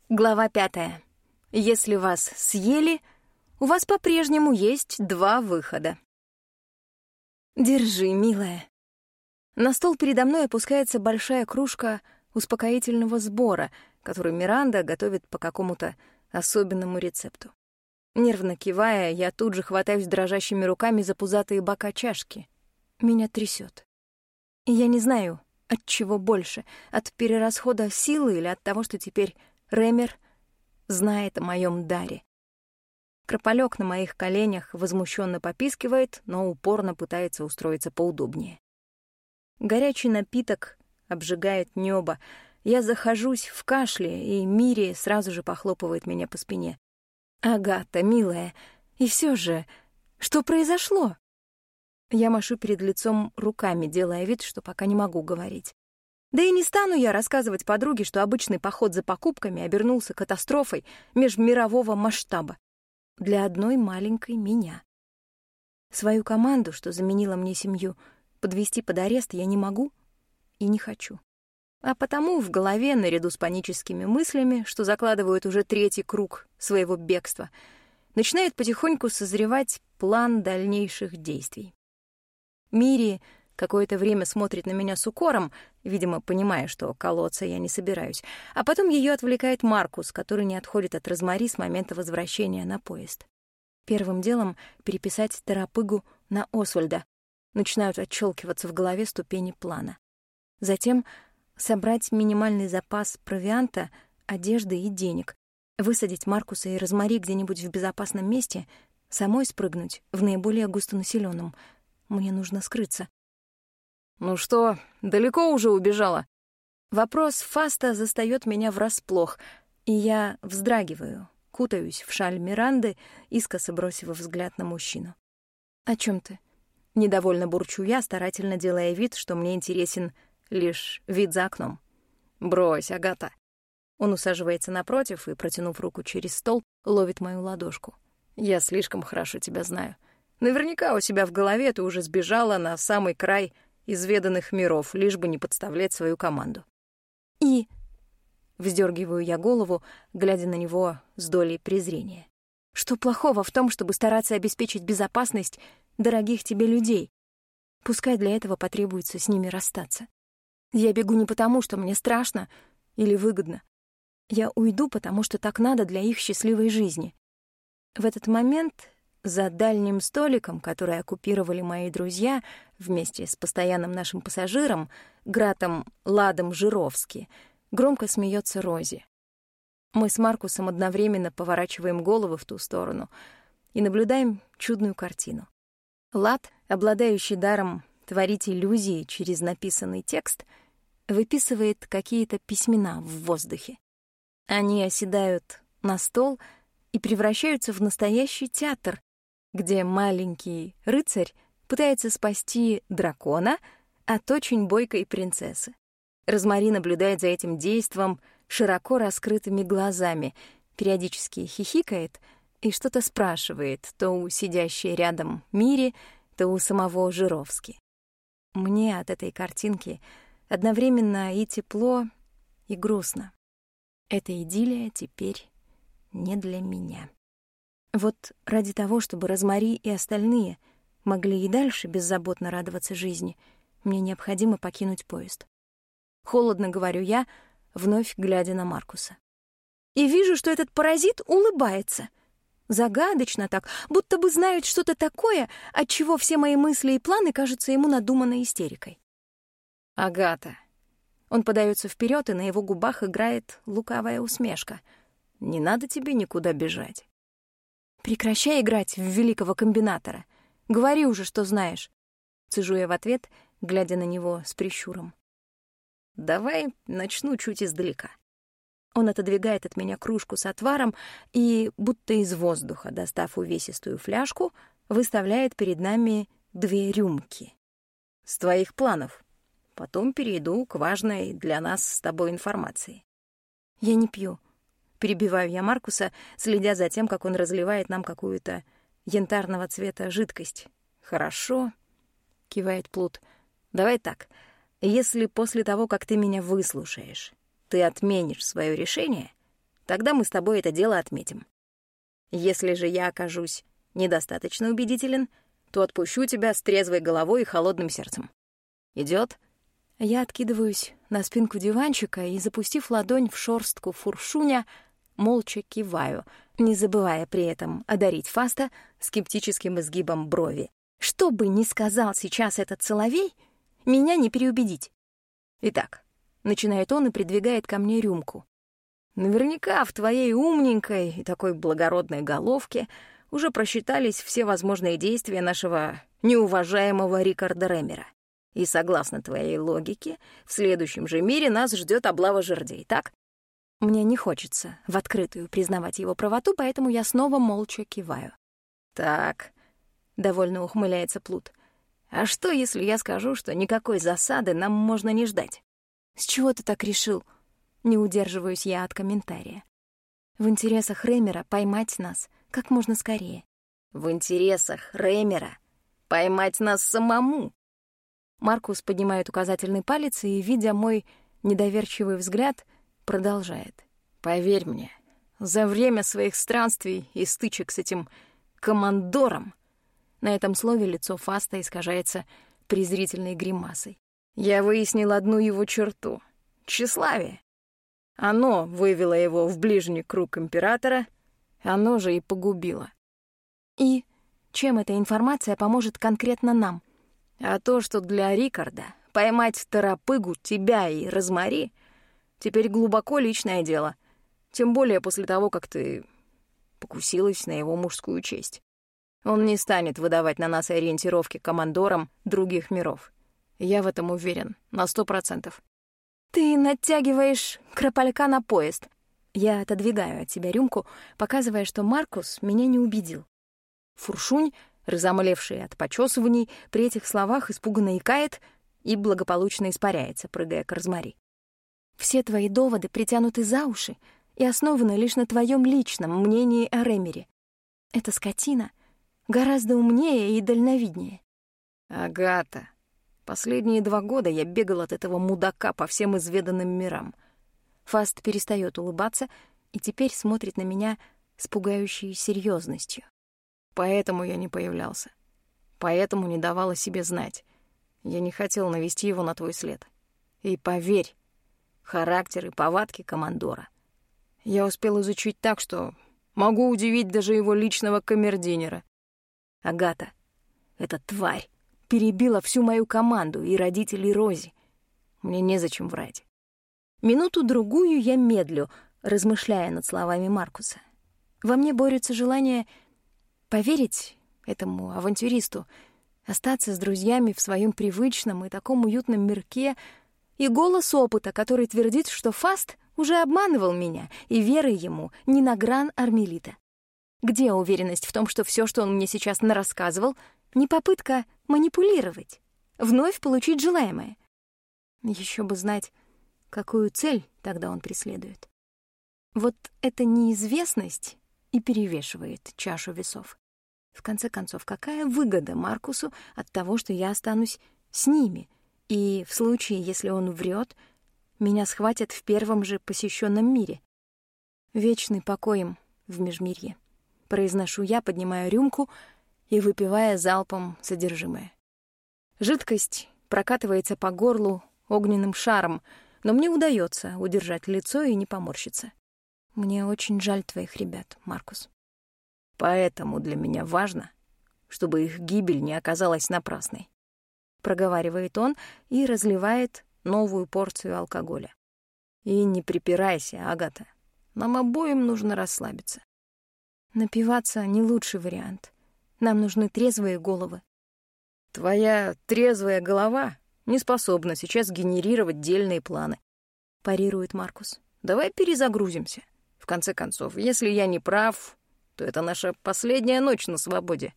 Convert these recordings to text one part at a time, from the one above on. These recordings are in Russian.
Глава 5. Если вас съели, у вас по-прежнему есть 2 выхода. Держи, милая. На стол передо мной опускается большая кружка успокоительного сбора, который Миранда готовит по какому-то особенному рецепту. Нервно кивая, я тут же хватаюсь дрожащими руками за пузатые бока чашки. Меня трясет. И я не знаю, от чего больше, от перерасхода силы или от того, что теперь Рэмер знает о моем даре. Крополёк на моих коленях возмущенно попискивает, но упорно пытается устроиться поудобнее. Горячий напиток обжигает небо. Я захожусь в кашле, и Мири сразу же похлопывает меня по спине. «Агата, милая, и все же, что произошло?» Я машу перед лицом руками, делая вид, что пока не могу говорить. Да и не стану я рассказывать подруге, что обычный поход за покупками обернулся катастрофой межмирового масштаба для одной маленькой меня. Свою команду, что заменила мне семью, подвести под арест я не могу и не хочу. А потому в голове, наряду с паническими мыслями, что закладывают уже 3-й круг своего бегства, начинает потихоньку созревать план дальнейших действий. Мири какое-то время смотрит на меня с укором, видимо, понимая, что колоться я не собираюсь, а потом ее отвлекает Маркус, который не отходит от Розмари с момента возвращения на поезд. Первым делом переписать Торопыгу на Освальда. Начинают отщелкиваться в голове ступени плана. Затем собрать минимальный запас провианта, одежды и денег, высадить Маркуса и Розмари где-нибудь в безопасном месте, самой спрыгнуть в наиболее густонаселенном. Мне нужно скрыться. «Ну что, далеко уже убежала?» Вопрос Фаста застаёт меня врасплох, и я вздрагиваю, кутаюсь в шаль Миранды, искоса бросив взгляд на мужчину. «О чём ты?» Недовольно бурчу я, старательно делая вид, что мне интересен лишь вид за окном. «Брось, Агата». Он усаживается напротив и, протянув руку через стол, ловит мою ладошку. «Я слишком хорошо тебя знаю. Наверняка у себя в голове ты уже сбежала на самый край изведанных миров, лишь бы не подставлять свою команду». «И?» — вздёргиваю я голову, глядя на него с долей презрения. «Что плохого в том, чтобы стараться обеспечить безопасность дорогих тебе людей? Пускай для этого потребуется с ними расстаться. Я бегу не потому, что мне страшно или выгодно. Я уйду, потому что так надо для их счастливой жизни». В этот момент за дальним столиком, который оккупировали мои друзья вместе с постоянным нашим пассажиром, Гратом Ладом Жировски, громко смеется Рози. Мы с Маркусом одновременно поворачиваем головы в ту сторону и наблюдаем чудную картину. Лад, обладающий даром творить иллюзии через написанный текст, выписывает какие-то письмена в воздухе. Они оседают на стол и превращаются в настоящий театр, где маленький рыцарь пытается спасти дракона от очень бойкой принцессы. Розмари наблюдает за этим действом широко раскрытыми глазами, периодически хихикает и что-то спрашивает то у сидящей рядом Мири, то у самого Жировски. Мне от этой картинки одновременно и тепло, и грустно. Эта идиллия теперь не для меня. Вот ради того, чтобы Розмари и остальные могли и дальше беззаботно радоваться жизни, мне необходимо покинуть поезд. Холодно говорю я, вновь глядя на Маркуса. И вижу, что этот паразит улыбается. Загадочно так, будто бы знает что-то такое, от чего все мои мысли и планы кажутся ему надуманной истерикой. «Агата». Он подается вперед, и на его губах играет лукавая усмешка. «Не надо тебе никуда бежать». «Прекращай играть в великого комбинатора. Говори уже, что знаешь». Цежу я в ответ, глядя на него с прищуром. «Давай начну чуть издалека». Он отодвигает от меня кружку с отваром и, будто из воздуха, достав увесистую фляжку, выставляет перед нами 2 рюмки. «С твоих планов. Потом перейду к важной для нас с тобой информации». «Я не пью». Перебиваю я Маркуса, следя за тем, как он разливает нам какую-то янтарного цвета жидкость. «Хорошо», — кивает Плут. «Давай так. Если после того, как ты меня выслушаешь, ты отменишь свое решение, Тогда мы с тобой это дело отметим. Если же я окажусь недостаточно убедителен, то отпущу тебя с трезвой головой и холодным сердцем. Идёт?» Я откидываюсь на спинку диванчика и, запустив ладонь в шорстку фуршуня, молча киваю, не забывая при этом одарить Фаста скептическим изгибом брови. Что бы ни сказал сейчас этот соловей, меня не переубедить. «Итак», — начинает он и придвигает ко мне рюмку. «Наверняка в твоей умненькой и такой благородной головке уже просчитались все возможные действия нашего неуважаемого Рикарда Ремера. И согласно твоей логике, в следующем же мире нас ждет облава жердей, так?» Мне не хочется в открытую признавать его правоту, поэтому я снова молча киваю. «Так», — довольно ухмыляется Плут, «а что, если я скажу, что никакой засады нам можно не ждать?» «С чего ты так решил?» Не удерживаюсь я от комментария. «В интересах Ремера поймать нас как можно скорее». «В интересах Ремера поймать нас самому». Маркус поднимает указательный палец и, видя мой недоверчивый взгляд, продолжает. «Поверь мне, за время своих странствий и стычек с этим командором...» На этом слове лицо Фаста искажается презрительной гримасой. «Я выяснил одну его черту — тщеславие. Оно вывело его в ближний круг императора, оно же и погубило». «И чем эта информация поможет конкретно нам?» «А то, что для Рикарда поймать торопыгу, тебя и Розмари теперь глубоко личное дело, тем более после того, как ты покусилась на его мужскую честь. Он не станет выдавать на нас ориентировки командорам других миров. Я в этом уверен на 100%. Ты натягиваешь кропалька на поезд». Я отодвигаю от себя рюмку, показывая, что Маркус меня не убедил. Фуршунь, разомлевший от почесываний, при этих словах испуганно икает и благополучно испаряется, прыгая к Розмари. «Все твои доводы притянуты за уши и основаны лишь на твоем личном мнении о Ремере. Эта скотина гораздо умнее и дальновиднее». «Агата, последние 2 года я бегал от этого мудака по всем изведанным мирам». Фаст перестает улыбаться и теперь смотрит на меня с пугающей серьезностью. «Поэтому я не появлялся. Поэтому не давал о себе знать. Я не хотел навести его на твой след. И поверь, характер и повадки командора я успел изучить так, что могу удивить даже его личного камердинера. Агата, эта тварь перебила всю мою команду и родителей Рози. Мне незачем врать». Минуту-другую я медлю, размышляя над словами Маркуса. Во мне борется желание поверить этому авантюристу, остаться с друзьями в своем привычном и таком уютном мирке, и голос опыта, который твердит, что Фаст уже обманывал меня, и веры ему не на гран Армелита. Где уверенность в том, что все, что он мне сейчас нарассказывал, не попытка манипулировать, вновь получить желаемое? Еще бы знать, какую цель тогда он преследует. Вот эта неизвестность и перевешивает чашу весов. В конце концов, какая выгода Маркусу от того, что я останусь с ними, и в случае, если он врет, меня схватят в первом же посещенном мире? Вечный покой им в межмирье. Произношу я, поднимая рюмку и выпивая залпом содержимое. Жидкость прокатывается по горлу огненным шаром, но мне удается удержать лицо и не поморщиться. Мне очень жаль твоих ребят, Маркус. Поэтому для меня важно, чтобы их гибель не оказалась напрасной. Проговаривает он и разливает новую порцию алкоголя. И не припирайся, Агата. Нам обоим нужно расслабиться. Напиваться — не лучший вариант. Нам нужны трезвые головы. Твоя трезвая голова не способна сейчас генерировать дельные планы, парирует Маркус. Давай перезагрузимся. В конце концов, если я не прав, то это наша последняя ночь на свободе.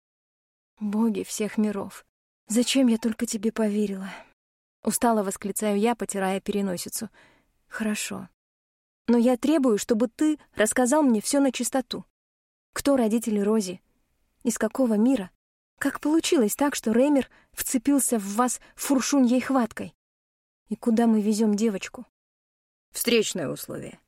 Боги всех миров, зачем я только тебе поверила? Устало восклицаю я, потирая переносицу. Хорошо. Но я требую, чтобы ты рассказал мне все на чистоту. Кто родители Рози? Из какого мира? Как получилось так, что Ремер вцепился в вас фуршуньей хваткой? И куда мы везем девочку? Встречное условие.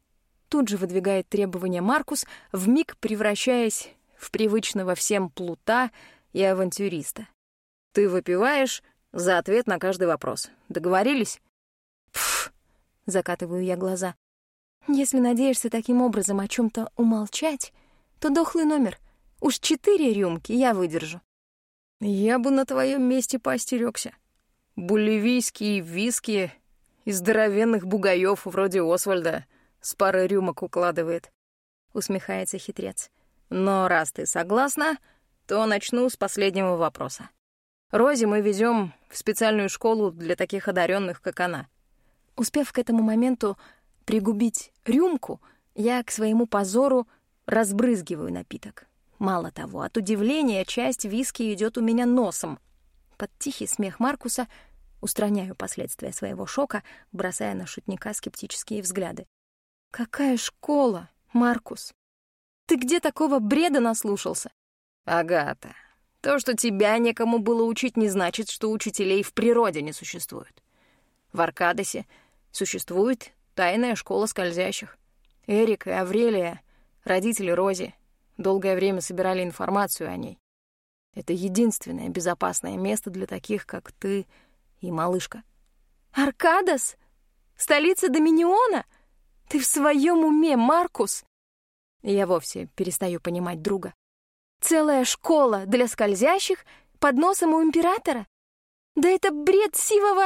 тут же выдвигает требования Маркус, вмиг превращаясь в привычного всем плута и авантюриста. Ты выпиваешь за ответ на каждый вопрос. Договорились? Пф, закатываю я глаза. Если надеешься таким образом о чем-то умолчать, то дохлый номер. Уж 4 рюмки я выдержу. Я бы на твоем месте поостерёгся. Боливийские виски и здоровенных бугаёв вроде Освальда с парой рюмок укладывает, усмехается хитрец. Но раз ты согласна, то начну с последнего вопроса. Рози мы везём в специальную школу для таких одаренных, как она. Успев к этому моменту пригубить рюмку, я к своему позору разбрызгиваю напиток. Мало того, от удивления часть виски идет у меня носом. Под тихий смех Маркуса устраняю последствия своего шока, бросая на шутника скептические взгляды. «Какая школа, Маркус? Ты где такого бреда наслушался?» «Агата, то, что тебя некому было учить, не значит, что учителей в природе не существует. В Аркадосе существует тайная школа скользящих. Эрик и Аврелия, родители Рози, долгое время собирали информацию о ней. Это единственное безопасное место для таких, как ты и малышка». «Аркадос? Столица Доминиона? Ты в своем уме, Маркус?» Я вовсе перестаю понимать друга. «Целая школа для скользящих под носом у императора? Да это бред сивого...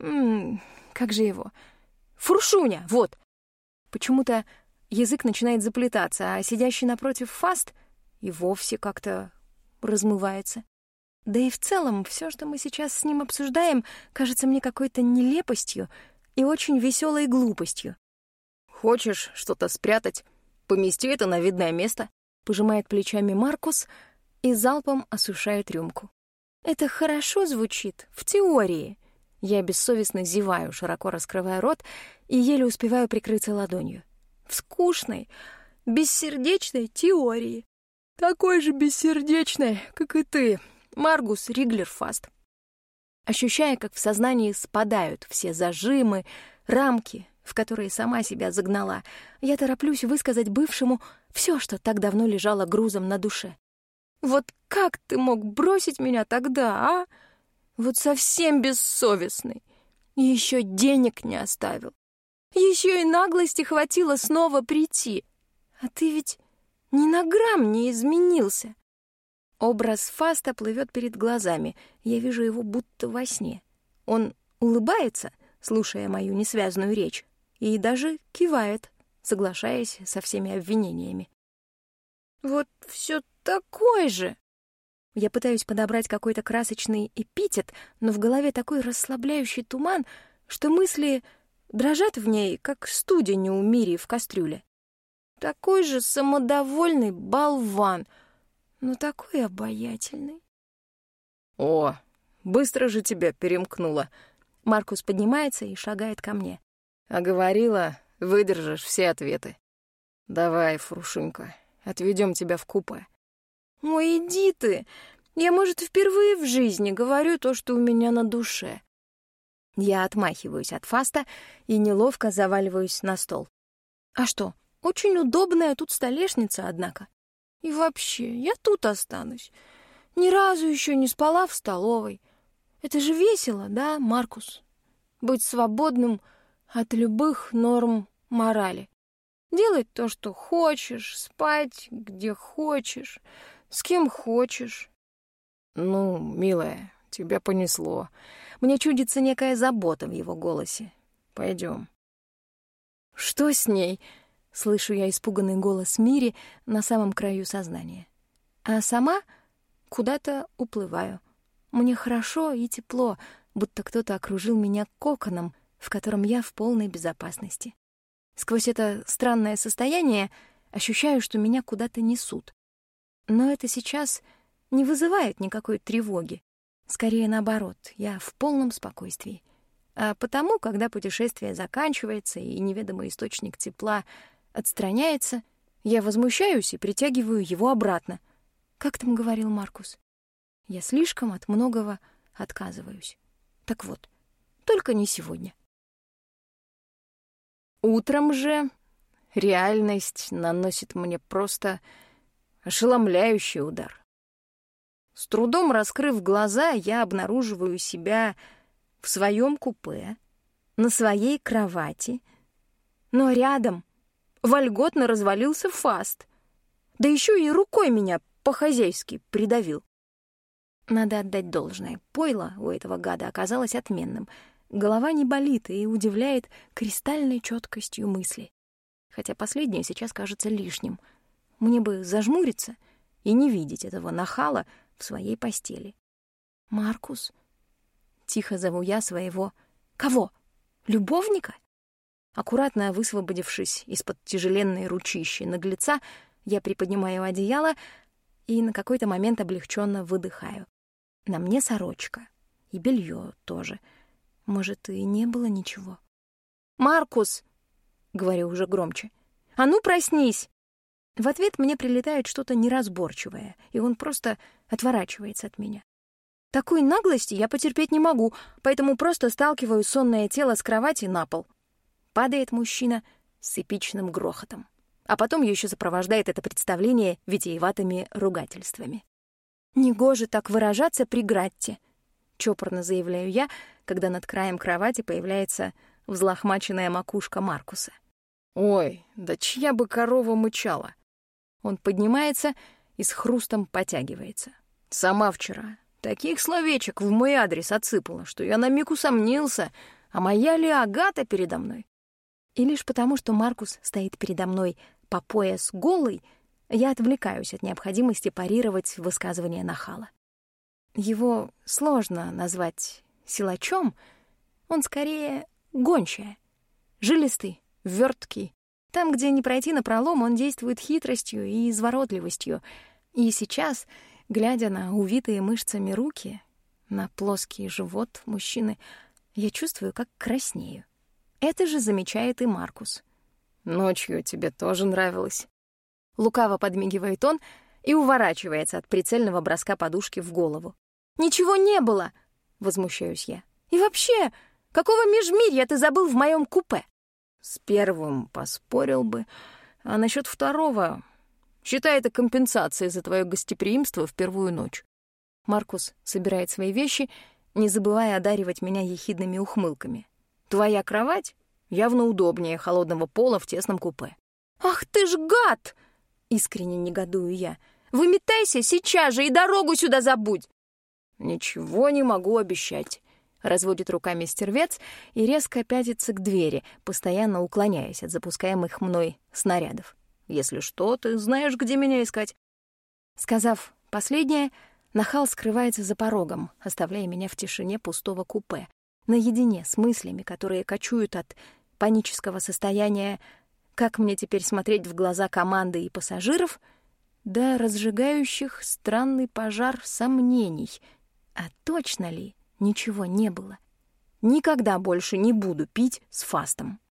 как же его? Фуршуня, вот!» Почему-то язык начинает заплетаться, а сидящий напротив Фаст и вовсе как-то размывается. Да и в целом все, что мы сейчас с ним обсуждаем, кажется мне какой-то нелепостью и очень веселой глупостью. «Хочешь что-то спрятать? Помести это на видное место», — пожимает плечами Маркус и залпом осушает рюмку. «Это хорошо звучит, в теории». Я бессовестно зеваю, широко раскрывая рот, и еле успеваю прикрыться ладонью. В скучной, бессердечной теории. Такой же бессердечной, как и ты, Маргус Риглерфаст. Ощущая, как в сознании спадают все зажимы, рамки, в которые сама себя загнала, я тороплюсь высказать бывшему все, что так давно лежало грузом на душе. «Вот как ты мог бросить меня тогда, а? Вот совсем бессовестный. И еще денег не оставил. Еще и наглости хватило снова прийти. А ты ведь ни на грамм не изменился». Образ Фаста плывет перед глазами. Я вижу его будто во сне. Он улыбается, слушая мою несвязную речь, и даже кивает, соглашаясь со всеми обвинениями. «Вот все такой же!» Я пытаюсь подобрать какой-то красочный эпитет, но в голове такой расслабляющий туман, что мысли дрожат в ней, как студень у Мири в кастрюле. Такой же самодовольный болван, но такой обаятельный. «О, быстро же тебя перемкнуло!» Маркус поднимается и шагает ко мне. «А говорила, выдержишь все ответы. Давай, Фрушенька, отведем тебя в купе». «Ой, иди ты! Я, может, впервые в жизни говорю то, что у меня на душе». Я отмахиваюсь от Фаста и неловко заваливаюсь на стол. А что, очень удобная тут столешница, однако. И вообще, я тут останусь. Ни разу еще не спала в столовой. Это же весело, да, Маркус? Быть свободным от любых норм морали. Делать то, что хочешь, спать где хочешь, с кем хочешь. «Ну, милая, тебя понесло». Мне чудится некая забота в его голосе. Пойдем. «Что с ней?» — слышу я испуганный голос Мири на самом краю сознания. А сама куда-то уплываю. Мне хорошо и тепло, будто кто-то окружил меня коконом, в котором я в полной безопасности. Сквозь это странное состояние ощущаю, что меня куда-то несут. Но это сейчас не вызывает никакой тревоги. Скорее наоборот, я в полном спокойствии. А потому, когда путешествие заканчивается и неведомый источник тепла отстраняется, я возмущаюсь и притягиваю его обратно. Как там говорил Маркус? Я слишком от многого отказываюсь. Так вот, только не сегодня. Утром же реальность наносит мне просто ошеломляющий удар. С трудом раскрыв глаза, я обнаруживаю себя в своем купе, на своей кровати, но рядом вольготно развалился Фаст, да еще и рукой меня по-хозяйски придавил. Надо отдать должное, пойло у этого гада оказалось отменным. Голова не болит и удивляет кристальной четкостью мысли. Хотя последнее сейчас кажется лишним. Мне бы зажмуриться и не видеть этого нахала в своей постели. «Маркус?» — тихо зову я своего... Кого? Любовника? Аккуратно высвободившись из-под тяжеленной ручищи наглеца, я приподнимаю одеяло и на какой-то момент облегченно выдыхаю. На мне сорочка. И белье тоже. Может, и не было ничего. «Маркус!» — говорю уже громче. «А ну, проснись!» В ответ мне прилетает что-то неразборчивое, и он просто отворачивается от меня. Такой наглости я потерпеть не могу, поэтому просто сталкиваю сонное тело с кровати на пол. Падает мужчина с эпичным грохотом. А потом еще сопровождает это представление витиеватыми ругательствами. «Негоже так выражаться при Гратте», — чопорно заявляю я, когда над краем кровати появляется взлохмаченная макушка Маркуса. «Ой, да чья бы корова мычала?» Он поднимается и с хрустом потягивается. «Сама вчера таких словечек в мой адрес отсыпала, что я на миг усомнился, а моя ли Агата передо мной?» И лишь потому, что Маркус стоит передо мной по пояс голый, я отвлекаюсь от необходимости парировать высказывание нахала. Его сложно назвать силачом, он скорее гончая. Жилистый, вёрткий. Там, где не пройти напролом, он действует хитростью и изворотливостью. И сейчас, глядя на увитые мышцами руки, на плоский живот мужчины, я чувствую, как краснею. Это же замечает и Маркус. «Ночью тебе тоже нравилось». Лукаво подмигивает он и уворачивается от прицельного броска подушки в голову. «Ничего не было!» — возмущаюсь я. «И вообще, какого межмирья ты забыл в моем купе?» «С первым поспорил бы, а насчет второго... Считай это компенсацией за твое гостеприимство в первую ночь». Маркус собирает свои вещи, не забывая одаривать меня ехидными ухмылками. «Твоя кровать явно удобнее холодного пола в тесном купе». «Ах ты ж гад!» — искренне негодую я. «Выметайся сейчас же и дорогу сюда забудь!» «Ничего не могу обещать», — разводит руками стервец и резко пятится к двери, постоянно уклоняясь от запускаемых мной снарядов. «Если что, ты знаешь, где меня искать». Сказав последнее, нахал скрывается за порогом, оставляя меня в тишине пустого купе, наедине с мыслями, которые кочуют от панического состояния «как мне теперь смотреть в глаза команды и пассажиров», до разжигающих странный пожар сомнений. А точно ли ничего не было? Никогда больше не буду пить с Фастом.